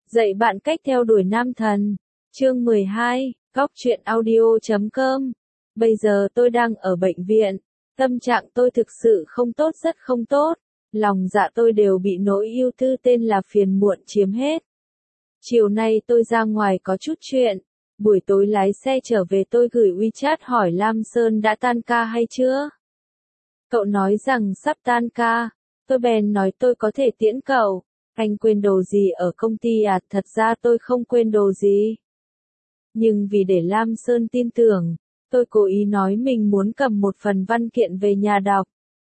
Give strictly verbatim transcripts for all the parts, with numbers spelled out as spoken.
Dạy bạn cách theo đuổi nam thần. Chương mười hai, Góc truyện audio chấm com. Bây giờ tôi đang ở bệnh viện. Tâm trạng tôi thực sự không tốt, rất không tốt. Lòng dạ tôi đều bị nỗi ưu tư tên là phiền muộn chiếm hết. Chiều nay tôi ra ngoài có chút chuyện. Buổi tối lái xe trở về tôi gửi WeChat hỏi Lam Sơn đã tan ca hay chưa. Cậu nói rằng sắp tan ca. Tôi bèn nói tôi có thể tiễn cậu. Anh quên đồ gì ở công ty à? Thật ra tôi không quên đồ gì. Nhưng vì để Lam Sơn tin tưởng, tôi cố ý nói mình muốn cầm một phần văn kiện về nhà đọc.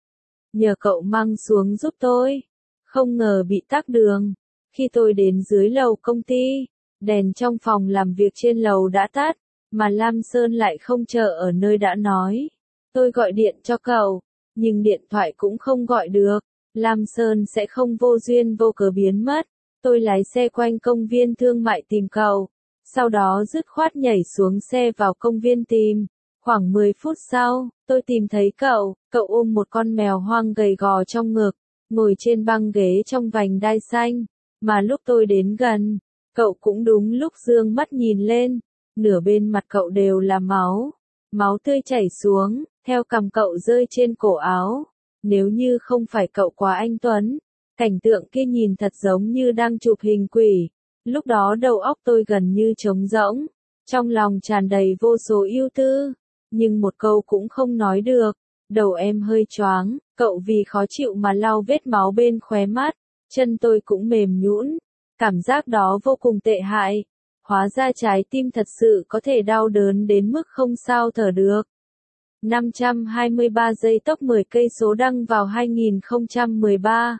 Nhờ cậu mang xuống giúp tôi. Không ngờ bị tắc đường. Khi tôi đến dưới lầu công ty, đèn trong phòng làm việc trên lầu đã tắt, mà Lam Sơn lại không chờ ở nơi đã nói. Tôi gọi điện cho cậu, nhưng điện thoại cũng không gọi được. Lam Sơn sẽ không vô duyên vô cớ biến mất. Tôi lái xe quanh công viên thương mại tìm cậu. Sau đó dứt khoát nhảy xuống xe vào công viên tìm. Khoảng mười phút sau, tôi tìm thấy cậu. Cậu ôm một con mèo hoang gầy gò trong ngực, ngồi trên băng ghế trong vành đai xanh. Mà lúc tôi đến gần, cậu cũng đúng lúc dương mắt nhìn lên. Nửa bên mặt cậu đều là máu. Máu tươi chảy xuống, theo cằm cậu rơi trên cổ áo. Nếu như không phải cậu quá anh tuấn, cảnh tượng kia nhìn thật giống như đang chụp hình quỷ. Lúc đó đầu óc tôi gần như trống rỗng, trong lòng tràn đầy vô số ưu tư, nhưng một câu cũng không nói được. Đầu em hơi choáng, cậu vì khó chịu mà lau vết máu bên khóe mắt, chân tôi cũng mềm nhũn. Cảm giác đó vô cùng tệ hại. Hóa ra trái tim thật sự có thể đau đớn đến mức không sao thở được. năm trăm hai mươi ba giây tốc mười cây số đăng vào hai nghìn không trăm mười ba.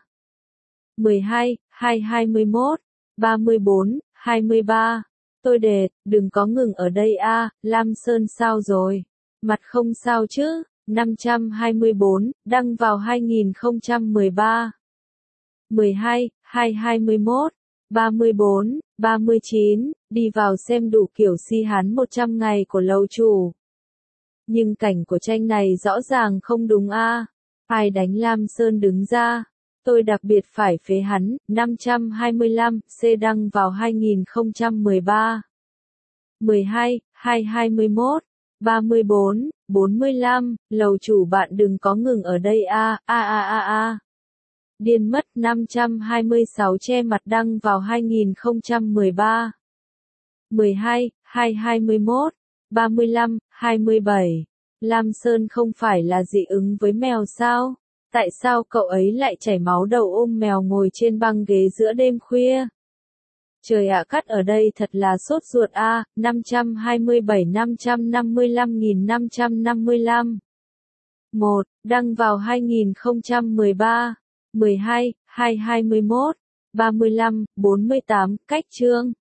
mười hai, hai hai mốt, ba mươi bốn, hai mươi ba. Tôi đệt, đừng có ngừng ở đây a, Lam Sơn sao rồi? Mặt không sao chứ? năm trăm hai mươi bốn, đăng vào hai nghìn không trăm mười ba. mười hai, hai hai mốt, ba mươi bốn, ba mươi chín, đi vào xem đủ kiểu si hán một trăm ngày của lầu chủ. Nhưng cảnh của tranh này rõ ràng không đúng a. Ai đánh Lam Sơn đứng ra? Tôi đặc biệt phải phế hắn. năm trăm hai mươi lăm, C đăng vào hai nghìn không trăm mười ba. mười hai, hai hai mốt, ba mươi bốn, bốn mươi lăm, lầu chủ bạn đừng có ngừng ở đây a, a a a a. Điên mất. năm trăm hai mươi sáu che mặt đăng vào hai nghìn không trăm mười ba. mười hai, hai hai mốt, ba mươi lăm, hai mươi bảy. Lam Sơn không phải là dị ứng với mèo sao? Tại sao cậu ấy lại chảy máu đầu ôm mèo ngồi trên băng ghế giữa đêm khuya? Trời ạ, cắt ở đây thật là sốt ruột a. năm trăm hai mươi bảy, năm trăm năm mươi lăm nghìn năm trăm năm mươi lăm. một. Đăng vào hai nghìn không trăm mười ba. mười hai, hai hai mốt, ba mươi lăm, bốn mươi tám. Cách chương.